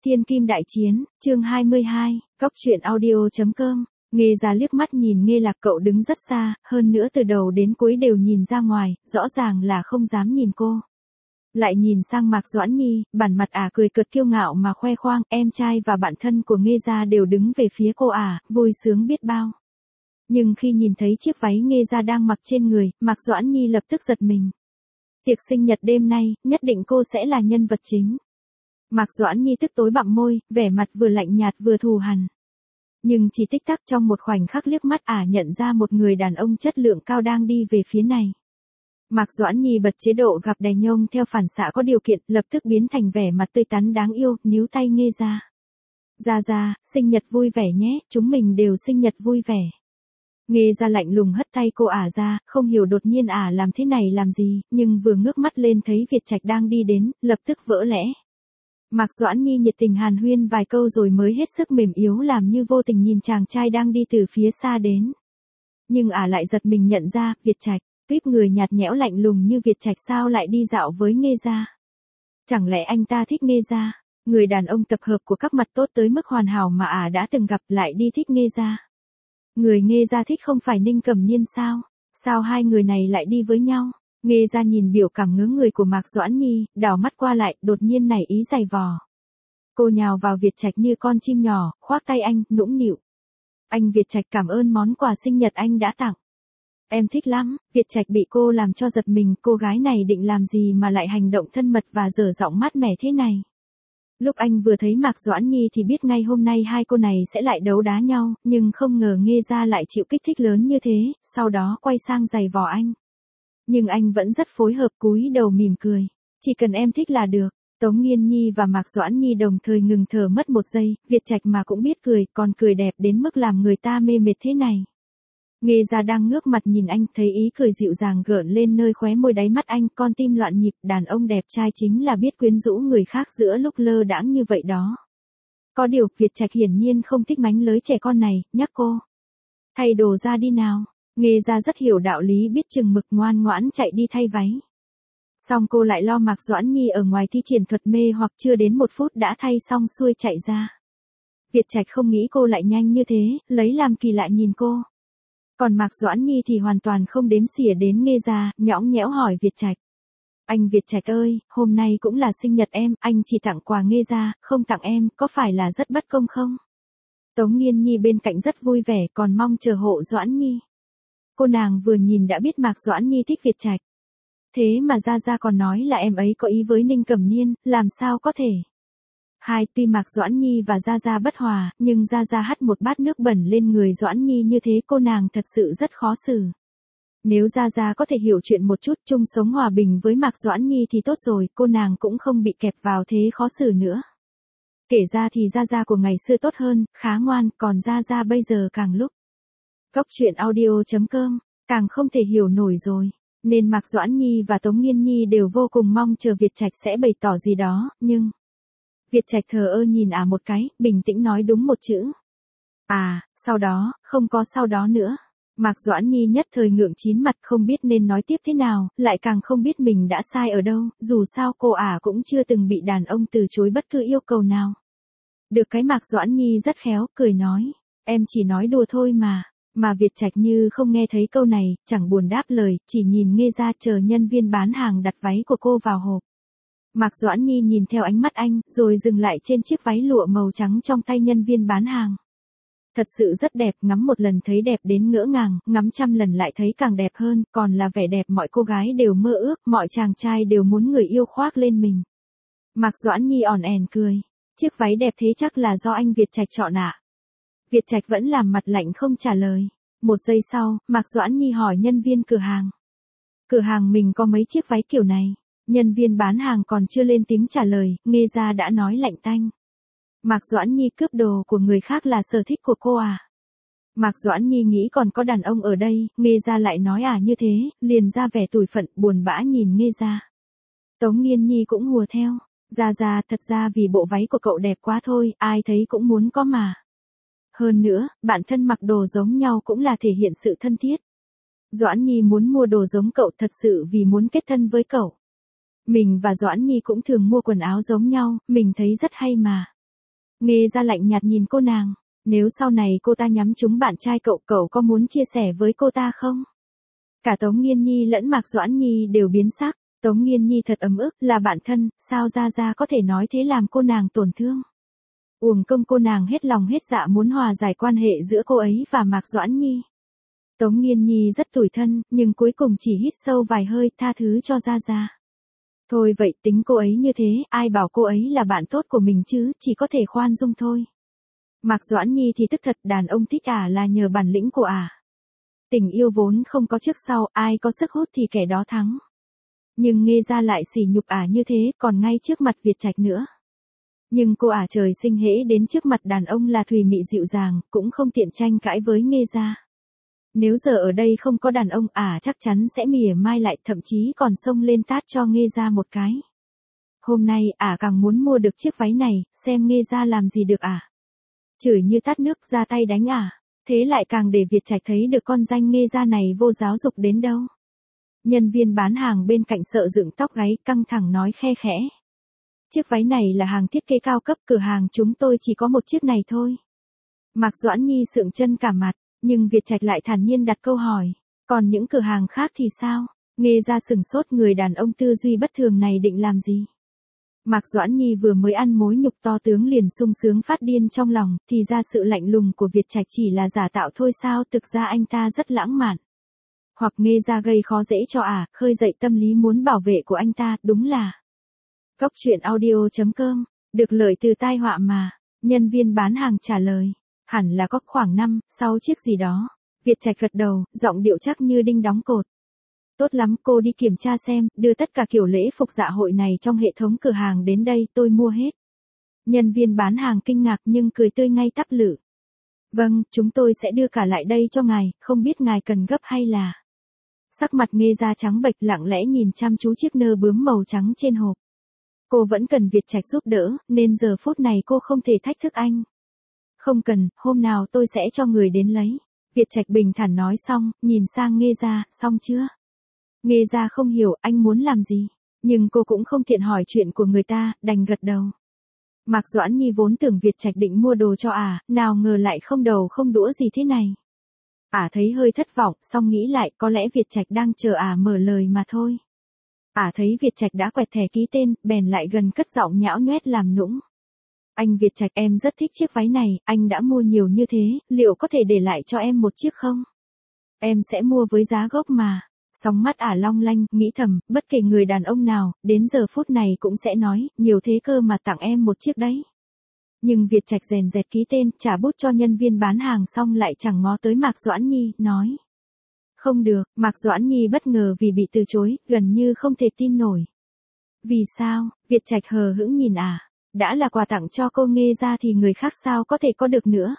Thiên Kim Đại Chiến, chương 22, Cóc truyện audio.com. Nghe ra liếc mắt nhìn Nghe Lạc cậu đứng rất xa, hơn nữa từ đầu đến cuối đều nhìn ra ngoài, rõ ràng là không dám nhìn cô. Lại nhìn sang Mạc Doãn Nhi, bản mặt cười cợt kiêu ngạo mà khoe khoang, em trai và bạn thân của Nghe gia đều đứng về phía cô vui sướng biết bao. Nhưng khi nhìn thấy chiếc váy Nghe gia đang mặc trên người, Mạc Doãn Nhi lập tức giật mình. Tiệc sinh nhật đêm nay, nhất định cô sẽ là nhân vật chính. Mạc Doãn Nhi tức tối bặm môi, vẻ mặt vừa lạnh nhạt vừa thù hằn. Nhưng chỉ tích tắc trong một khoảnh khắc liếc mắt nhận ra một người đàn ông chất lượng cao đang đi về phía này. Mạc Doãn Nhi bật chế độ gặp đè nhông theo phản xạ có điều kiện, lập tức biến thành vẻ mặt tươi tắn đáng yêu, níu tay Nghe ra. Ra, sinh nhật vui vẻ nhé, chúng mình đều sinh nhật vui vẻ. Nghe ra lạnh lùng hất tay cô ra, không hiểu đột nhiên làm thế này làm gì, nhưng vừa ngước mắt lên thấy Việt Trạch đang đi đến, lập tức vỡ lẽ. Mạc Doãn Nhi nhiệt tình hàn huyên vài câu rồi mới hết sức mềm yếu làm như vô tình nhìn chàng trai đang đi từ phía xa đến. Nhưng lại giật mình nhận ra, Việt Trạch, tuyếp người nhạt nhẽo lạnh lùng như Việt Trạch sao lại đi dạo với Nghe gia? Chẳng lẽ anh ta thích Nghe gia? Người đàn ông tập hợp của các mặt tốt tới mức hoàn hảo mà đã từng gặp lại đi thích Nghe gia. Người Nghe gia thích không phải Ninh Cẩm Nhiên sao? Sao hai người này lại đi với nhau? Nghe ra nhìn biểu cảm ngớ người của Mạc Doãn Nhi, đảo mắt qua lại, đột nhiên nảy ý giày vò. Cô nhào vào Việt Trạch như con chim nhỏ, khoác tay anh, nũng nịu. Anh Việt Trạch cảm ơn món quà sinh nhật anh đã tặng. Em thích lắm. Việt Trạch bị cô làm cho giật mình, cô gái này định làm gì mà lại hành động thân mật và dở giọng mát mẻ thế này. Lúc anh vừa thấy Mạc Doãn Nhi thì biết ngay hôm nay hai cô này sẽ lại đấu đá nhau, nhưng không ngờ Nghe ra lại chịu kích thích lớn như thế, sau đó quay sang giày vò anh. Nhưng anh vẫn rất phối hợp, cúi đầu mỉm cười. Chỉ cần em thích là được. Tống Nghiên Nhi và Mạc Doãn Nhi đồng thời ngừng thở mất một giây, Việt Trạch mà cũng biết cười, còn cười đẹp đến mức làm người ta mê mệt thế này. Nghe ra đang ngước mặt nhìn anh, thấy ý cười dịu dàng gợn lên nơi khóe môi đáy mắt anh, con tim loạn nhịp, đàn ông đẹp trai chính là biết quyến rũ người khác giữa lúc lơ đãng như vậy đó. Có điều, Việt Trạch hiển nhiên không thích mánh lới trẻ con này, nhắc cô. Thay đồ ra đi nào. Nghe ra rất hiểu đạo lý, biết chừng mực, ngoan ngoãn chạy đi thay váy. Xong cô lại lo Mạc Doãn Nhi ở ngoài thi triển thuật mê hoặc chưa đến một phút đã thay xong xuôi chạy ra. Việt Trạch không nghĩ cô lại nhanh như thế, lấy làm kỳ lạ nhìn cô. Còn Mạc Doãn Nhi thì hoàn toàn không đếm xỉa đến Nghe ra, nhõng nhẽo hỏi Việt Trạch. Anh Việt Trạch ơi, hôm nay cũng là sinh nhật em, anh chỉ tặng quà Nghe ra, không tặng em, có phải là rất bất công không? Tống Nghiên Nhi bên cạnh rất vui vẻ, còn mong chờ hộ Doãn Nhi. Cô nàng vừa nhìn đã biết Mạc Doãn Nhi thích Việt Trạch. Thế mà Gia còn nói là em ấy có ý với Ninh Cẩm Nhiên, làm sao có thể? Tuy Mạc Doãn Nhi và Gia bất hòa, nhưng Gia hắt một bát nước bẩn lên người Doãn Nhi như thế cô nàng thật sự rất khó xử. Nếu Gia có thể hiểu chuyện một chút, chung sống hòa bình với Mạc Doãn Nhi thì tốt rồi, cô nàng cũng không bị kẹp vào thế khó xử nữa. Kể ra thì Gia của ngày xưa tốt hơn, khá ngoan, còn Gia bây giờ càng lúc. Cóc truyện audio.com, càng không thể hiểu nổi rồi. Nên Mạc Doãn Nhi và Tống Nghiên Nhi đều vô cùng mong chờ Việt Trạch sẽ bày tỏ gì đó, nhưng... Việt Trạch thờ ơ nhìn một cái, bình tĩnh nói đúng một chữ. Sau đó, không có sau đó nữa. Mạc Doãn Nhi nhất thời ngượng chín mặt không biết nên nói tiếp thế nào, lại càng không biết mình đã sai ở đâu, dù sao cô cũng chưa từng bị đàn ông từ chối bất cứ yêu cầu nào. Được cái Mạc Doãn Nhi rất khéo, cười nói, em chỉ nói đùa thôi mà. Mà Việt Trạch như không nghe thấy câu này, chẳng buồn đáp lời, chỉ nhìn Nghe ra chờ nhân viên bán hàng đặt váy của cô vào hộp. Mạc Doãn Nhi nhìn theo ánh mắt anh, rồi dừng lại trên chiếc váy lụa màu trắng trong tay nhân viên bán hàng. Thật sự rất đẹp, ngắm một lần thấy đẹp đến ngỡ ngàng, ngắm trăm lần lại thấy càng đẹp hơn, còn là vẻ đẹp mọi cô gái đều mơ ước, mọi chàng trai đều muốn người yêu khoác lên mình. Mạc Doãn Nhi ỏn ẻn cười, chiếc váy đẹp thế chắc là do anh Việt Trạch chọn ạ. Việt Trạch vẫn làm mặt lạnh không trả lời. Một giây sau, Mạc Doãn Nhi hỏi nhân viên cửa hàng. Cửa hàng mình có mấy chiếc váy kiểu này? Nhân viên bán hàng còn chưa lên tiếng trả lời, Nghe ra đã nói lạnh tanh. Mạc Doãn Nhi cướp đồ của người khác là sở thích của cô à? Mạc Doãn Nhi nghĩ còn có đàn ông ở đây, Nghe ra lại nói như thế, liền ra vẻ tủi phận, buồn bã nhìn Nghe ra. Tống Nghiên Nhi cũng hùa theo. Ra, thật ra vì bộ váy của cậu đẹp quá thôi, ai thấy cũng muốn có mà. Hơn nữa, bạn thân mặc đồ giống nhau cũng là thể hiện sự thân thiết. Doãn Nhi muốn mua đồ giống cậu thật sự vì muốn kết thân với cậu. Mình và Doãn Nhi cũng thường mua quần áo giống nhau, mình thấy rất hay mà. Nghe ra lạnh nhạt nhìn cô nàng. Nếu sau này cô ta nhắm trúng bạn trai cậu, cậu có muốn chia sẻ với cô ta không? Cả Tống Nghiên Nhi lẫn Mạc Doãn Nhi đều biến sắc. Tống Nghiên Nhi thật ấm ức, là bạn thân, sao Gia Gia có thể nói thế làm cô nàng tổn thương. Uổng công cô nàng hết lòng hết dạ muốn hòa giải quan hệ giữa cô ấy và Mạc Doãn Nhi. Tống Nghiên Nhi rất tủi thân, nhưng cuối cùng chỉ hít sâu vài hơi tha thứ cho Gia Gia. Thôi vậy tính cô ấy như thế, ai bảo cô ấy là bạn tốt của mình chứ, chỉ có thể khoan dung thôi. Mạc Doãn Nhi thì tức thật, đàn ông thích là nhờ bản lĩnh của Tình yêu vốn không có trước sau, ai có sức hút thì kẻ đó thắng. Nhưng Nghê Gia lại sỉ nhục như thế, còn ngay trước mặt Việt Trạch nữa. Nhưng cô trời sinh hễ đến trước mặt đàn ông là thùy mị dịu dàng, cũng không tiện tranh cãi với Nghê Gia. Nếu giờ ở đây không có đàn ông chắc chắn sẽ mỉa mai lại, thậm chí còn xông lên tát cho Nghê Gia một cái. Hôm nay càng muốn mua được chiếc váy này, xem Nghê Gia làm gì được Chửi như tát nước, ra tay đánh thế lại càng để Việt Trạch thấy được con danh Nghê Gia này vô giáo dục đến đâu. Nhân viên bán hàng bên cạnh sợ dựng tóc gáy, căng thẳng nói khe khẽ. Chiếc váy này là hàng thiết kế cao cấp, cửa hàng chúng tôi chỉ có một chiếc này thôi. Mạc Doãn Nhi sượng chân cả mặt, nhưng Việt Trạch lại thản nhiên đặt câu hỏi. Còn những cửa hàng khác thì sao? Nghê Gia sừng sốt, người đàn ông tư duy bất thường này định làm gì? Mạc Doãn Nhi vừa mới ăn mối nhục to tướng liền sung sướng phát điên trong lòng, thì ra sự lạnh lùng của Việt Trạch chỉ là giả tạo thôi sao, thực ra anh ta rất lãng mạn. Hoặc Nghê Gia gây khó dễ cho khơi dậy tâm lý muốn bảo vệ của anh ta, đúng là. Cốc truyện audio.com, được lợi từ tai họa mà, nhân viên bán hàng trả lời, hẳn là có khoảng 5-6 chiếc gì đó. Việt Trạch gật đầu, giọng điệu chắc như đinh đóng cột. Tốt lắm, cô đi kiểm tra xem, đưa tất cả kiểu lễ phục dạ hội này trong hệ thống cửa hàng đến đây, tôi mua hết. Nhân viên bán hàng kinh ngạc nhưng cười tươi ngay tắp lự. Vâng, chúng tôi sẽ đưa cả lại đây cho ngài, không biết ngài cần gấp hay là. Sắc mặt Nghê Gia trắng bệch, lặng lẽ nhìn chăm chú chiếc nơ bướm màu trắng trên hộp. Cô vẫn cần Việt Trạch giúp đỡ, nên giờ phút này cô không thể thách thức anh. Không cần, hôm nào tôi sẽ cho người đến lấy. Việt Trạch bình thản nói xong, nhìn sang Nghê Gia, xong chưa? Nghê Gia không hiểu anh muốn làm gì, nhưng cô cũng không tiện hỏi chuyện của người ta, đành gật đầu. Mạc Doãn Nhi vốn tưởng Việt Trạch định mua đồ cho nào ngờ lại không đầu không đũa gì thế này. Thấy hơi thất vọng, xong nghĩ lại có lẽ Việt Trạch đang chờ mở lời mà thôi. Thấy Việt Trạch đã quẹt thẻ ký tên, bèn lại gần cất giọng nhão nhoét làm nũng. Anh Việt Trạch, em rất thích chiếc váy này, anh đã mua nhiều như thế, liệu có thể để lại cho em một chiếc không? Em sẽ mua với giá gốc mà. Sóng mắt long lanh, nghĩ thầm, bất kể người đàn ông nào, đến giờ phút này cũng sẽ nói, nhiều thế cơ mà tặng em một chiếc đấy. Nhưng Việt Trạch rèn rẹt ký tên, trả bút cho nhân viên bán hàng xong lại chẳng ngó tới Mạc Doãn Nhi, nói. Không được, Mạc Doãn Nhi bất ngờ vì bị từ chối, gần như không thể tin nổi. Vì sao? Việt Trạch hờ hững nhìn đã là quà tặng cho cô Nghê Gia thì người khác sao có thể có được nữa.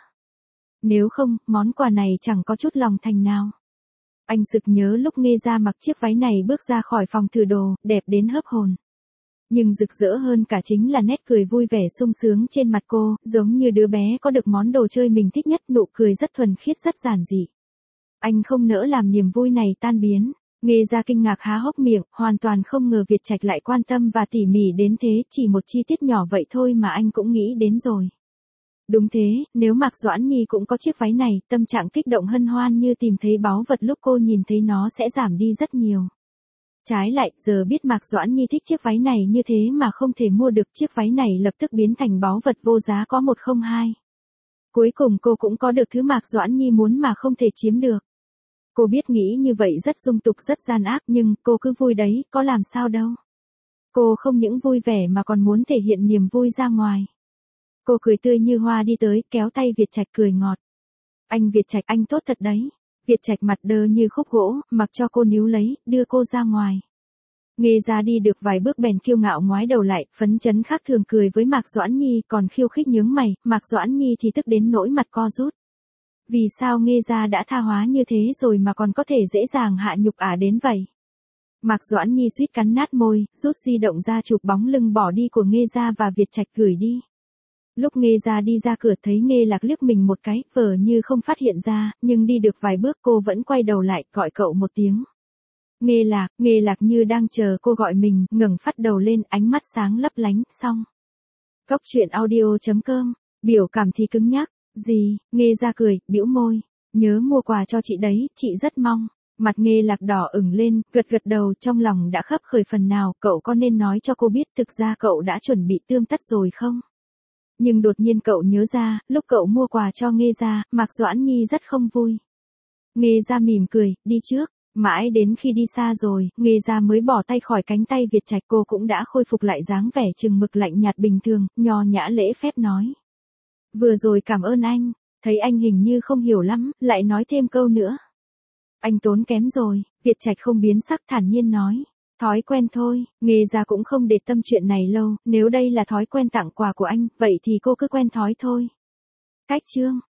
Nếu không, món quà này chẳng có chút lòng thành nào. Anh sực nhớ lúc Nghê Gia mặc chiếc váy này bước ra khỏi phòng thử đồ, đẹp đến hớp hồn. Nhưng rực rỡ hơn cả chính là nét cười vui vẻ sung sướng trên mặt cô, giống như đứa bé có được món đồ chơi mình thích nhất, nụ cười rất thuần khiết rất giản dị. Anh không nỡ làm niềm vui này tan biến. Nghê Gia kinh ngạc há hốc miệng, hoàn toàn không ngờ Việt Trạch lại quan tâm và tỉ mỉ đến thế, chỉ một chi tiết nhỏ vậy thôi mà anh cũng nghĩ đến rồi. Đúng thế, nếu Mạc Doãn Nhi cũng có chiếc váy này, tâm trạng kích động hân hoan như tìm thấy báu vật lúc cô nhìn thấy nó sẽ giảm đi rất nhiều. Trái lại, giờ biết Mạc Doãn Nhi thích chiếc váy này như thế mà không thể mua được, chiếc váy này lập tức biến thành báu vật vô giá có 102. Cuối cùng cô cũng có được thứ Mạc Doãn Nhi muốn mà không thể chiếm được. Cô biết nghĩ như vậy rất dung tục rất gian ác nhưng cô cứ vui đấy, có làm sao đâu. Cô không những vui vẻ mà còn muốn thể hiện niềm vui ra ngoài. Cô cười tươi như hoa đi tới, kéo tay Việt Trạch cười ngọt. Anh Việt Trạch, anh tốt thật đấy. Việt Trạch mặt đơ như khúc gỗ, mặc cho cô níu lấy, đưa cô ra ngoài. Nghê Gia đi được vài bước bèn kiêu ngạo ngoái đầu lại, phấn chấn khác thường cười với Mạc Doãn Nhi, còn khiêu khích nhướng mày, Mạc Doãn Nhi thì tức đến nỗi mặt co rút. Vì sao Nghê Gia đã tha hóa như thế rồi mà còn có thể dễ dàng hạ nhục đến vậy? Mạc Doãn Nhi suýt cắn nát môi, rút di động ra chụp bóng lưng bỏ đi của Nghê Gia và Việt Trạch gửi đi. Lúc Nghê Gia đi ra cửa thấy Nghê Lạc liếc mình một cái, vờ như không phát hiện ra, nhưng đi được vài bước cô vẫn quay đầu lại, gọi cậu một tiếng. Nghê Lạc như đang chờ cô gọi mình, ngẩng phát đầu lên, ánh mắt sáng lấp lánh, xong. Cốc truyện audio.com Biểu cảm thì cứng nhắc. Gì, Nghê ra cười, bĩu môi. Nhớ mua quà cho chị đấy, chị rất mong. Mặt Nghê Lạc đỏ ửng lên, gật gật đầu, trong lòng đã khấp khởi phần nào, cậu có nên nói cho cô biết thực ra cậu đã chuẩn bị tươm tất rồi không? Nhưng đột nhiên cậu nhớ ra, lúc cậu mua quà cho Nghê ra, Mạc Doãn Nhi rất không vui. Nghê ra mỉm cười, đi trước. Mãi đến khi đi xa rồi, Nghê ra mới bỏ tay khỏi cánh tay Việt Trạch, cô cũng đã khôi phục lại dáng vẻ chừng mực lạnh nhạt bình thường, nho nhã lễ phép nói. Vừa rồi cảm ơn anh, thấy anh hình như không hiểu lắm, lại nói thêm câu nữa. Anh tốn kém rồi, Việt Trạch không biến sắc thản nhiên nói. Thói quen thôi, Nghê ra cũng không để tâm chuyện này lâu, nếu đây là thói quen tặng quà của anh, vậy thì cô cứ quen thói thôi. Cách chương